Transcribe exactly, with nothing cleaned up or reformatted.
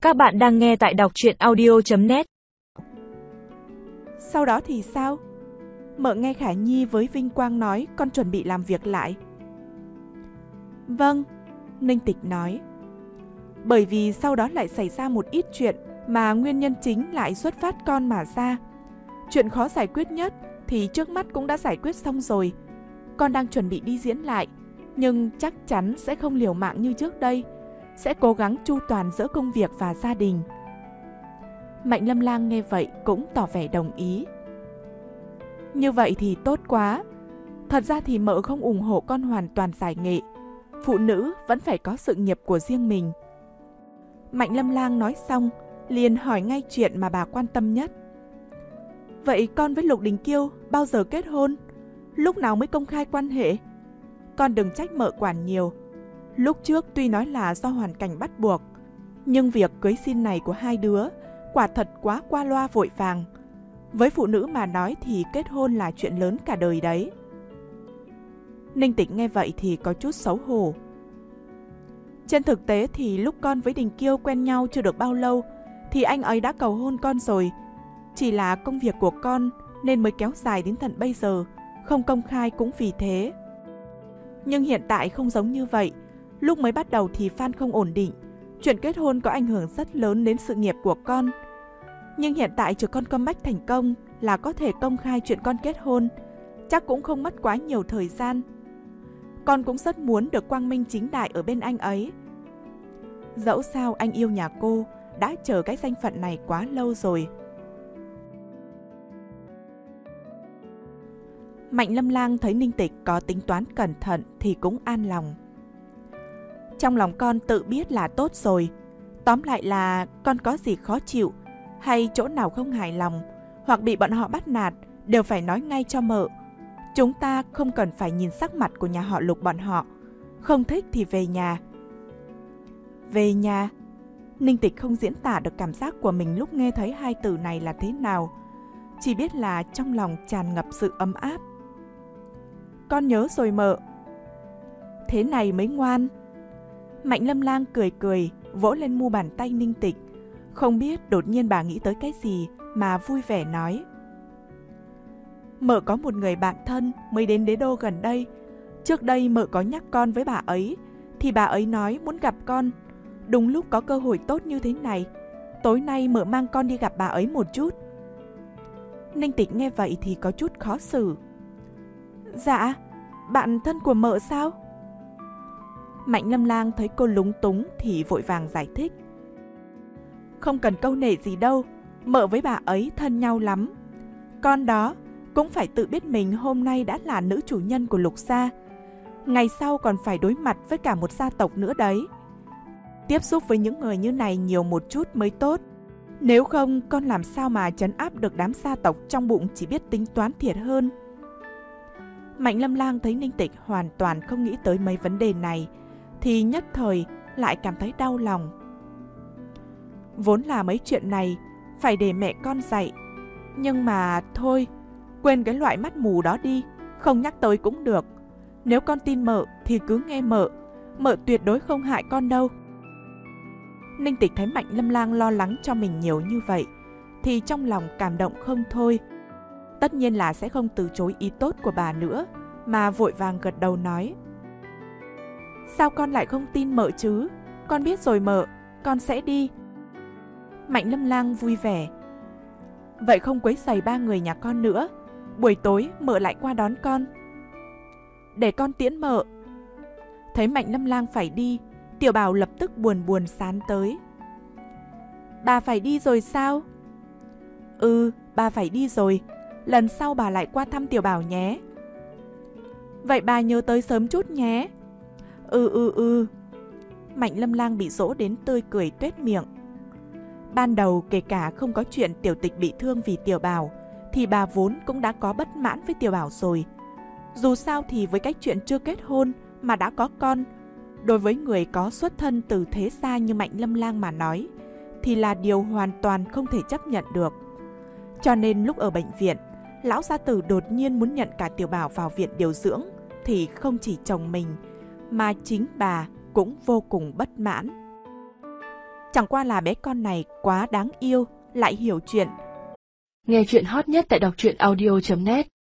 Các bạn đang nghe tại đọc truyện audio chấm net. Sau đó thì sao? Mợ nghe Khả Nhi với vinh quang nói con chuẩn bị làm việc lại. Vâng, Ninh Tịch nói. Bởi vì sau đó lại xảy ra một ít chuyện mà nguyên nhân chính lại xuất phát con mà ra. Chuyện khó giải quyết nhất thì trước mắt cũng đã giải quyết xong rồi. Con đang chuẩn bị đi diễn lại, nhưng chắc chắn sẽ không liều mạng như trước đây, sẽ cố gắng chu toàn giữa công việc và gia đình. Mạnh Lâm Lang nghe vậy cũng tỏ vẻ đồng ý. Như vậy thì tốt quá. Thật ra thì mợ không ủng hộ con hoàn toàn giải nghệ. Phụ nữ vẫn phải có sự nghiệp của riêng mình. Mạnh Lâm Lang nói xong, liền hỏi ngay chuyện mà bà quan tâm nhất. Vậy con với Lục Đình Kiêu bao giờ kết hôn? Lúc nào mới công khai quan hệ? Con đừng trách mợ quản nhiều. Lúc trước tuy nói là do hoàn cảnh bắt buộc, nhưng việc cưới xin này của hai đứa quả thật quá qua loa vội vàng. Với phụ nữ mà nói thì kết hôn là chuyện lớn cả đời đấy. Ninh Tịch nghe vậy thì có chút xấu hổ. Trên thực tế thì lúc con với Đình Kiêu quen nhau chưa được bao lâu thì anh ấy đã cầu hôn con rồi. Chỉ là công việc của con nên mới kéo dài đến tận bây giờ, không công khai cũng vì thế. Nhưng hiện tại không giống như vậy. Lúc mới bắt đầu thì Phan không ổn định, chuyện kết hôn có ảnh hưởng rất lớn đến sự nghiệp của con. Nhưng hiện tại trừ con comeback thành công là có thể công khai chuyện con kết hôn, chắc cũng không mất quá nhiều thời gian. Con cũng rất muốn được quang minh chính đại ở bên anh ấy. Dẫu sao anh yêu nhà cô đã chờ cái danh phận này quá lâu rồi. Mạnh Lâm Lang thấy Ninh Tịch có tính toán cẩn thận thì cũng an lòng. Trong lòng con tự biết là tốt rồi. Tóm lại là con có gì khó chịu hay chỗ nào không hài lòng hoặc bị bọn họ bắt nạt đều phải nói ngay cho mợ. Chúng ta không cần phải nhìn sắc mặt của nhà họ Lục bọn họ. Không thích thì về nhà. Về nhà? Ninh Tịch không diễn tả được cảm giác của mình lúc nghe thấy hai từ này là thế nào. Chỉ biết là trong lòng tràn ngập sự ấm áp. Con nhớ rồi mợ. Thế này mới ngoan. Mạnh Lâm Lang cười cười, vỗ lên mu bàn tay Ninh Tịch. Không biết đột nhiên bà nghĩ tới cái gì mà vui vẻ nói. Mợ có một người bạn thân mới đến Đế Đô gần đây. Trước đây mợ có nhắc con với bà ấy, thì bà ấy nói muốn gặp con. Đúng lúc có cơ hội tốt như thế này, tối nay mợ mang con đi gặp bà ấy một chút. Ninh Tịch nghe vậy thì có chút khó xử. Dạ, bạn thân của mợ sao? Mạnh Lâm Lang thấy cô lúng túng thì vội vàng giải thích. Không cần câu nệ gì đâu, mợ với bà ấy thân nhau lắm. Con đó cũng phải tự biết mình hôm nay đã là nữ chủ nhân của Lục gia. Ngày sau còn phải đối mặt với cả một gia tộc nữa đấy. Tiếp xúc với những người như này nhiều một chút mới tốt. Nếu không con làm sao mà trấn áp được đám gia tộc trong bụng chỉ biết tính toán thiệt hơn. Mạnh Lâm Lang thấy Ninh Tịch hoàn toàn không nghĩ tới mấy vấn đề này thì nhất thời lại cảm thấy đau lòng. Vốn là mấy chuyện này phải để mẹ con dạy. Nhưng mà thôi, quên cái loại mắt mù đó đi, không nhắc tới cũng được. Nếu con tin mợ thì cứ nghe mợ, mợ tuyệt đối không hại con đâu. Ninh Tịch thấy Mạnh Lâm Lang lo lắng cho mình nhiều như vậy thì trong lòng cảm động không thôi. Tất nhiên là sẽ không từ chối ý tốt của bà nữa, mà vội vàng gật đầu nói. Sao con lại không tin mợ chứ? Con biết rồi mợ, con sẽ đi. Mạnh Lâm Lang vui vẻ. Vậy không quấy rầy ba người nhà con nữa, buổi tối mợ lại qua đón con. Để con tiễn mợ. Thấy Mạnh Lâm Lang phải đi, Tiểu Bảo lập tức buồn buồn sán tới. Bà phải đi rồi sao? Ừ, bà phải đi rồi. Lần sau bà lại qua thăm Tiểu Bảo nhé. Vậy bà nhớ tới sớm chút nhé. Ừ ừ ừ. Mạnh Lâm Lang bị dỗ đến tươi cười tuét miệng. Ban đầu kể cả không có chuyện Tiểu Tịch bị thương vì Tiểu Bảo thì bà vốn cũng đã có bất mãn với Tiểu Bảo rồi. Dù sao thì với cái chuyện chưa kết hôn mà đã có con, đối với người có xuất thân từ thế gia như Mạnh Lâm Lang mà nói thì là điều hoàn toàn không thể chấp nhận được. Cho nên lúc ở bệnh viện, lão gia tử đột nhiên muốn nhận cả Tiểu Bảo vào viện điều dưỡng thì không chỉ chồng mình mà chính bà cũng vô cùng bất mãn. Chẳng qua là bé con này quá đáng yêu, lại hiểu chuyện. Nghe chuyện hot nhất tại đọc truyện audio chấm net.